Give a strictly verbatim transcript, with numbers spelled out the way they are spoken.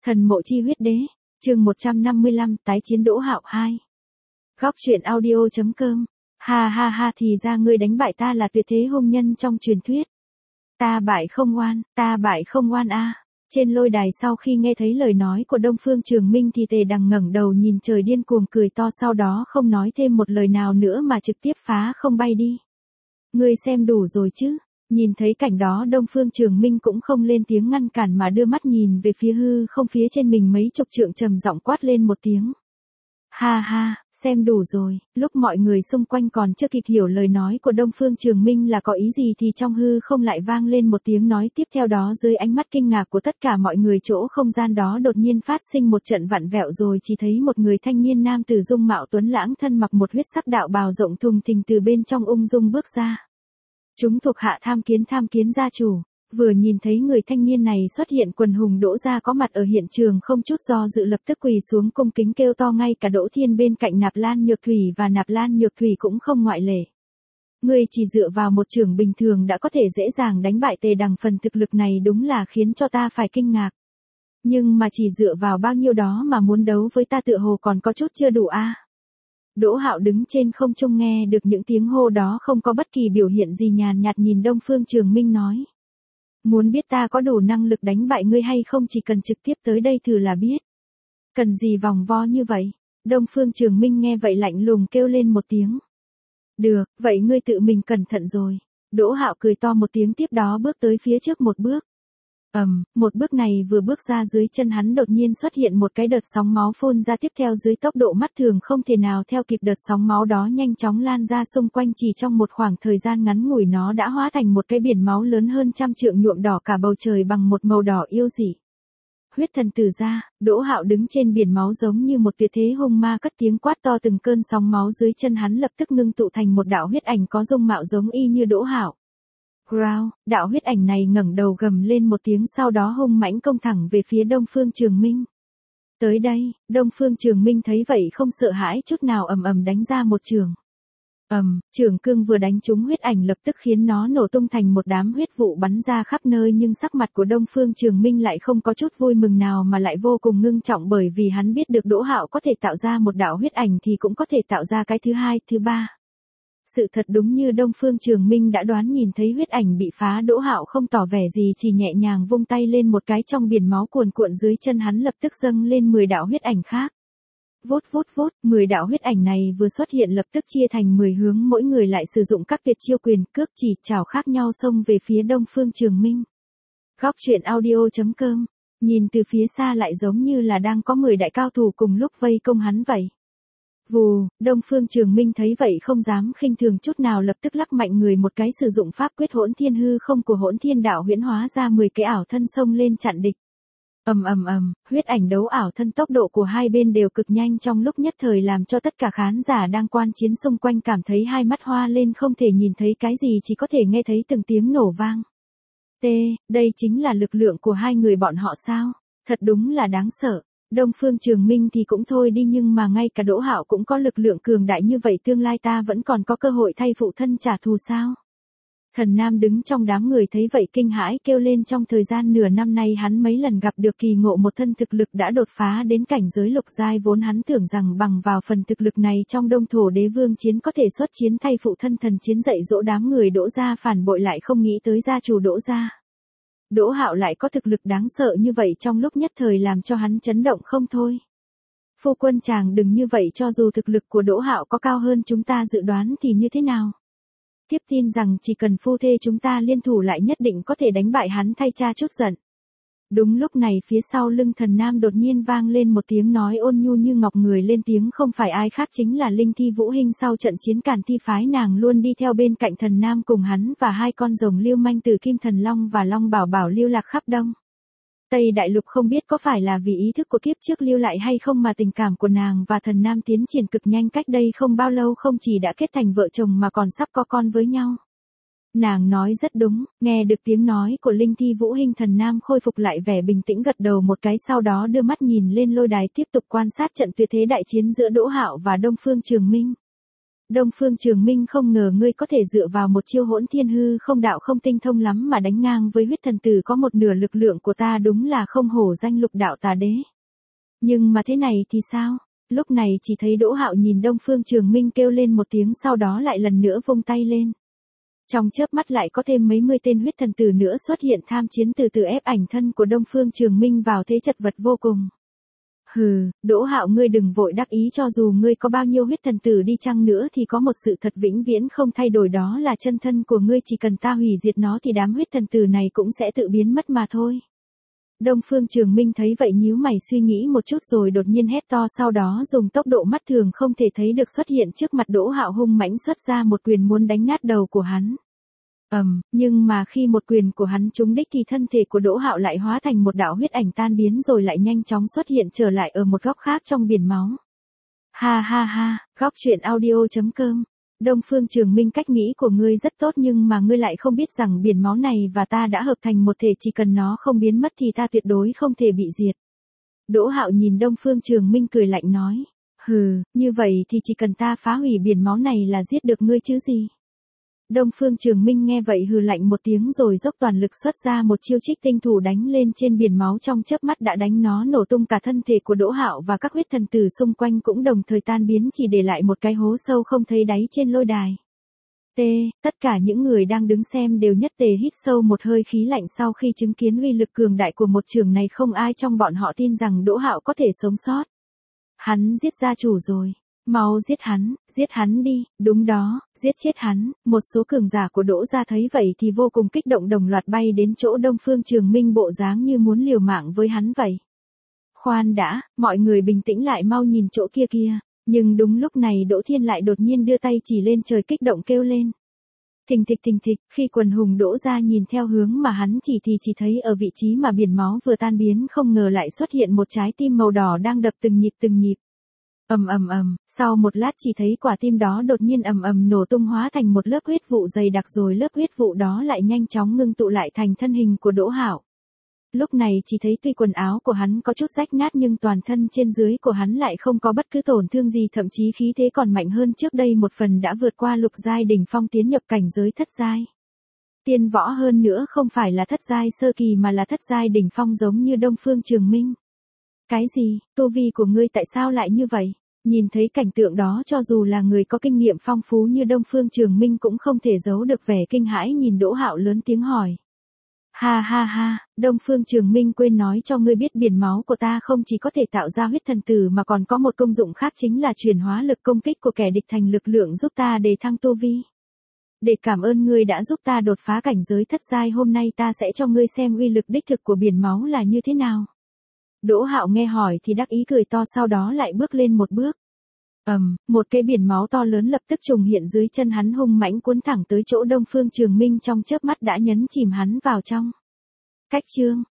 Thần mộ chi huyết đế, chương một trăm năm mươi lăm, tái chiến Đỗ Hạo hai. Góc truyện audio.com. Ha ha ha, thì ra ngươi đánh bại ta là tuyệt thế hung nhân trong truyền thuyết. Ta bại không oan, ta bại không oan a. Trên lôi đài sau khi nghe thấy lời nói của Đông Phương Trường Minh thì Tề Đằng ngẩng đầu nhìn trời điên cuồng cười to, sau đó không nói thêm một lời nào nữa mà trực tiếp phá không bay đi. Ngươi xem đủ rồi chứ? Nhìn thấy cảnh đó Đông Phương Trường Minh cũng không lên tiếng ngăn cản mà đưa mắt nhìn về phía hư không phía trên mình mấy chục trượng, trầm giọng quát lên một tiếng. Ha ha, xem đủ rồi. Lúc mọi người xung quanh còn chưa kịp hiểu lời nói của Đông Phương Trường Minh là có ý gì thì trong hư không lại vang lên một tiếng nói tiếp theo đó, dưới ánh mắt kinh ngạc của tất cả mọi người, chỗ không gian đó đột nhiên phát sinh một trận vặn vẹo, rồi chỉ thấy một người thanh niên nam tử dung mạo tuấn lãng, thân mặc một huyết sắc đạo bào rộng thùng thình, từ bên trong ung dung bước ra. Chúng thuộc hạ tham kiến tham kiến gia chủ. Vừa nhìn thấy người thanh niên này xuất hiện, quần hùng Đỗ gia có mặt ở hiện trường không chút do dự lập tức quỳ xuống cung kính kêu to, ngay cả Đỗ Thiên bên cạnh Nạp Lan Nhược Thủy và Nạp Lan Nhược Thủy cũng không ngoại lệ. Ngươi chỉ dựa vào một chưởng bình thường đã có thể dễ dàng đánh bại Tề Đằng, phần thực lực này đúng là khiến cho ta phải kinh ngạc. Nhưng mà chỉ dựa vào bao nhiêu đó mà muốn đấu với ta tựa hồ còn có chút chưa đủ a. À. Đỗ Hạo đứng trên không trung nghe được những tiếng hô đó, không có bất kỳ biểu hiện gì, nhàn nhạt nhìn Đông Phương Trường Minh nói. Muốn biết ta có đủ năng lực đánh bại ngươi hay không, chỉ cần trực tiếp tới đây thử là biết. Cần gì vòng vo như vậy? Đông Phương Trường Minh nghe vậy lạnh lùng kêu lên một tiếng. Được, vậy ngươi tự mình cẩn thận rồi. Đỗ Hạo cười to một tiếng, tiếp đó bước tới phía trước một bước. Ầm, um, một bước này vừa bước ra, dưới chân hắn đột nhiên xuất hiện một cái đợt sóng máu phun ra, tiếp theo dưới tốc độ mắt thường không thể nào theo kịp, đợt sóng máu đó nhanh chóng lan ra xung quanh, chỉ trong một khoảng thời gian ngắn ngủi nó đã hóa thành một cái biển máu lớn hơn trăm trượng, nhuộm đỏ cả bầu trời bằng một màu đỏ yêu dị. Huyết thần tử ra. Đỗ Hạo đứng trên biển máu giống như một tuyệt thế hung ma, cất tiếng quát to, từng cơn sóng máu dưới chân hắn lập tức ngưng tụ thành một đạo huyết ảnh có dung mạo giống y như Đỗ Hạo. Growl, đạo huyết ảnh này ngẩng đầu gầm lên một tiếng, sau đó hung mãnh công thẳng về phía Đông Phương Trường Minh. Tới đây, Đông Phương Trường Minh thấy vậy không sợ hãi chút nào, ầm ầm đánh ra một chưởng. Ầm, chưởng cương vừa đánh trúng huyết ảnh lập tức khiến nó nổ tung thành một đám huyết vụ bắn ra khắp nơi, nhưng sắc mặt của Đông Phương Trường Minh lại không có chút vui mừng nào mà lại vô cùng ngưng trọng, bởi vì hắn biết được Đỗ Hạo có thể tạo ra một đạo huyết ảnh thì cũng có thể tạo ra cái thứ hai, thứ ba. Sự thật đúng như Đông Phương Trường Minh đã đoán, nhìn thấy huyết ảnh bị phá, Đỗ Hạo không tỏ vẻ gì, chỉ nhẹ nhàng vung tay lên một cái, trong biển máu cuồn cuộn dưới chân hắn lập tức dâng lên mười đạo huyết ảnh khác. Vút vút vút, mười đạo huyết ảnh này vừa xuất hiện lập tức chia thành mười hướng, mỗi người lại sử dụng các tuyệt chiêu quyền, cước, chỉ, chảo khác nhau xông về phía Đông Phương Trường Minh. Góc truyện audio.com. Nhìn từ phía xa lại giống như là đang có mười đại cao thủ cùng lúc vây công hắn vậy. Vù, Đông Phương Trường Minh thấy vậy không dám khinh thường chút nào, lập tức lắc mạnh người một cái, sử dụng pháp quyết Hỗn Thiên Hư Không của Hỗn Thiên Đạo huyễn hóa ra mười cái ảo thân xông lên chặn địch. Ầm ầm ầm, huyết ảnh đấu ảo thân, tốc độ của hai bên đều cực nhanh, trong lúc nhất thời làm cho tất cả khán giả đang quan chiến xung quanh cảm thấy hai mắt hoa lên, không thể nhìn thấy cái gì, chỉ có thể nghe thấy từng tiếng nổ vang. T, đây chính là lực lượng của hai người bọn họ sao? Thật đúng là đáng sợ. Đông Phương Trường Minh thì cũng thôi đi, nhưng mà ngay cả Đỗ Hạo cũng có lực lượng cường đại như vậy, tương lai ta vẫn còn có cơ hội thay phụ thân trả thù sao? Thần Nam đứng trong đám người thấy vậy kinh hãi kêu lên, trong thời gian nửa năm nay hắn mấy lần gặp được kỳ ngộ, một thân thực lực đã đột phá đến cảnh giới lục giai, vốn hắn tưởng rằng bằng vào phần thực lực này trong Đông Thổ Đế Vương chiến có thể xuất chiến thay phụ thân thần chiến dạy dỗ đám người Đỗ gia phản bội, lại không nghĩ tới gia chủ Đỗ gia Đỗ Hạo lại có thực lực đáng sợ như vậy, trong lúc nhất thời làm cho hắn chấn động không thôi. Phu quân chàng đừng như vậy, cho dù thực lực của Đỗ Hạo có cao hơn chúng ta dự đoán thì như thế nào? Tiếp tin rằng chỉ cần phu thê chúng ta liên thủ lại nhất định có thể đánh bại hắn thay cha chút giận. Đúng lúc này phía sau lưng Thần Nam đột nhiên vang lên một tiếng nói ôn nhu như ngọc, người lên tiếng không phải ai khác chính là Linh Thi Vũ Hinh. Sau trận chiến Càn Thi phái, nàng luôn đi theo bên cạnh Thần Nam, cùng hắn và hai con rồng lưu manh từ Kim Thần Long và Long Bảo Bảo lưu lạc khắp Đông Tây Đại Lục, không biết có phải là vì ý thức của kiếp trước lưu lại hay không mà tình cảm của nàng và Thần Nam tiến triển cực nhanh, cách đây không bao lâu không chỉ đã kết thành vợ chồng mà còn sắp có con với nhau. Nàng nói rất đúng. Nghe được tiếng nói của Linh Thi Vũ Hinh, Thần Nam khôi phục lại vẻ bình tĩnh, gật đầu một cái, sau đó đưa mắt nhìn lên lôi đài tiếp tục quan sát trận tuyệt thế đại chiến giữa Đỗ Hạo và Đông Phương Trường Minh. Đông Phương Trường Minh không ngờ ngươi có thể dựa vào một chiêu hỗn thiên hư không đạo không tinh thông lắm mà đánh ngang với huyết thần tử có một nửa lực lượng của ta, đúng là không hổ danh lục đạo tà đế. Nhưng mà thế này thì sao? Lúc này chỉ thấy Đỗ Hạo nhìn Đông Phương Trường Minh kêu lên một tiếng, sau đó lại lần nữa vung tay lên. Trong chớp mắt lại có thêm mấy mươi tên huyết thần tử nữa xuất hiện tham chiến, từ từ ép ảnh thân của Đông Phương Trường Minh vào thế chật vật vô cùng. Hừ, Đỗ Hạo ngươi đừng vội đắc ý, cho dù ngươi có bao nhiêu huyết thần tử đi chăng nữa thì có một sự thật vĩnh viễn không thay đổi, đó là chân thân của ngươi, chỉ cần ta hủy diệt nó thì đám huyết thần tử này cũng sẽ tự biến mất mà thôi. Đông Phương Trường Minh thấy vậy nhíu mày suy nghĩ một chút rồi đột nhiên hét to, sau đó dùng tốc độ mắt thường không thể thấy được xuất hiện trước mặt Đỗ Hạo, hung mãnh xuất ra một quyền muốn đánh nát đầu của hắn. Ầm, um, nhưng mà khi một quyền của hắn trúng đích thì thân thể của Đỗ Hạo lại hóa thành một đạo huyết ảnh tan biến rồi lại nhanh chóng xuất hiện trở lại ở một góc khác trong biển máu. Ha ha ha, góc truyện audio chấm com. Đông Phương Trường Minh, cách nghĩ của ngươi rất tốt nhưng mà ngươi lại không biết rằng biển máu này và ta đã hợp thành một thể, chỉ cần nó không biến mất thì ta tuyệt đối không thể bị diệt. Đỗ Hạo nhìn Đông Phương Trường Minh cười lạnh nói. Hừ, như vậy thì chỉ cần ta phá hủy biển máu này là giết được ngươi chứ gì. Đông Phương Trường Minh nghe vậy hừ lạnh một tiếng rồi dốc toàn lực xuất ra một chiêu trích tinh thủ đánh lên trên biển máu, trong chớp mắt đã đánh nó nổ tung, cả thân thể của Đỗ Hạo và các huyết thần tử xung quanh cũng đồng thời tan biến, chỉ để lại một cái hố sâu không thấy đáy trên lôi đài. T, tất cả những người đang đứng xem đều nhất tề hít sâu một hơi khí lạnh sau khi chứng kiến uy lực cường đại của một chưởng này, không ai trong bọn họ tin rằng Đỗ Hạo có thể sống sót. Hắn giết gia chủ rồi. Mau giết hắn, giết hắn đi, đúng đó, giết chết hắn. Một số cường giả của Đỗ gia thấy vậy thì vô cùng kích động, đồng loạt bay đến chỗ Đông Phương Trường Minh, bộ dáng như muốn liều mạng với hắn vậy. Khoan đã, mọi người bình tĩnh lại, mau nhìn chỗ kia kia. Nhưng đúng lúc này Đỗ Thiên lại đột nhiên đưa tay chỉ lên trời, kích động kêu lên. Thình thịch thình thịch, khi quần hùng Đỗ gia nhìn theo hướng mà hắn chỉ thì chỉ thấy ở vị trí mà biển máu vừa tan biến không ngờ lại xuất hiện một trái tim màu đỏ đang đập từng nhịp từng nhịp. Ầm ầm ầm, sau một lát chỉ thấy quả tim đó đột nhiên ầm ầm nổ tung, hóa thành một lớp huyết vụ dày đặc, rồi lớp huyết vụ đó lại nhanh chóng ngưng tụ lại thành thân hình của Đỗ Hạo. Lúc này chỉ thấy tuy quần áo của hắn có chút rách nát nhưng toàn thân trên dưới của hắn lại không có bất cứ tổn thương gì, thậm chí khí thế còn mạnh hơn trước đây một phần, đã vượt qua lục giai đỉnh phong tiến nhập cảnh giới thất giai. Tiên võ, hơn nữa không phải là thất giai sơ kỳ mà là thất giai đỉnh phong giống như Đông Phương Trường Minh. Cái gì, tu vi của ngươi tại sao lại như vậy? Nhìn thấy cảnh tượng đó, cho dù là người có kinh nghiệm phong phú như Đông Phương Trường Minh cũng không thể giấu được vẻ kinh hãi, nhìn Đỗ Hạo lớn tiếng hỏi. Ha ha ha, Đông Phương Trường Minh, quên nói cho ngươi biết, biển máu của ta không chỉ có thể tạo ra huyết thần tử mà còn có một công dụng khác, chính là chuyển hóa lực công kích của kẻ địch thành lực lượng giúp ta đề thăng tu vi. Để cảm ơn ngươi đã giúp ta đột phá cảnh giới thất giai, hôm nay ta sẽ cho ngươi xem uy lực đích thực của biển máu là như thế nào. Đỗ Hạo nghe hỏi thì đắc ý cười to, sau đó lại bước lên một bước. Ầm, um, một cái biển máu to lớn lập tức trùng hiện dưới chân hắn, hung mãnh cuốn thẳng tới chỗ Đông Phương Trường Minh, trong chớp mắt đã nhấn chìm hắn vào trong. Cách chương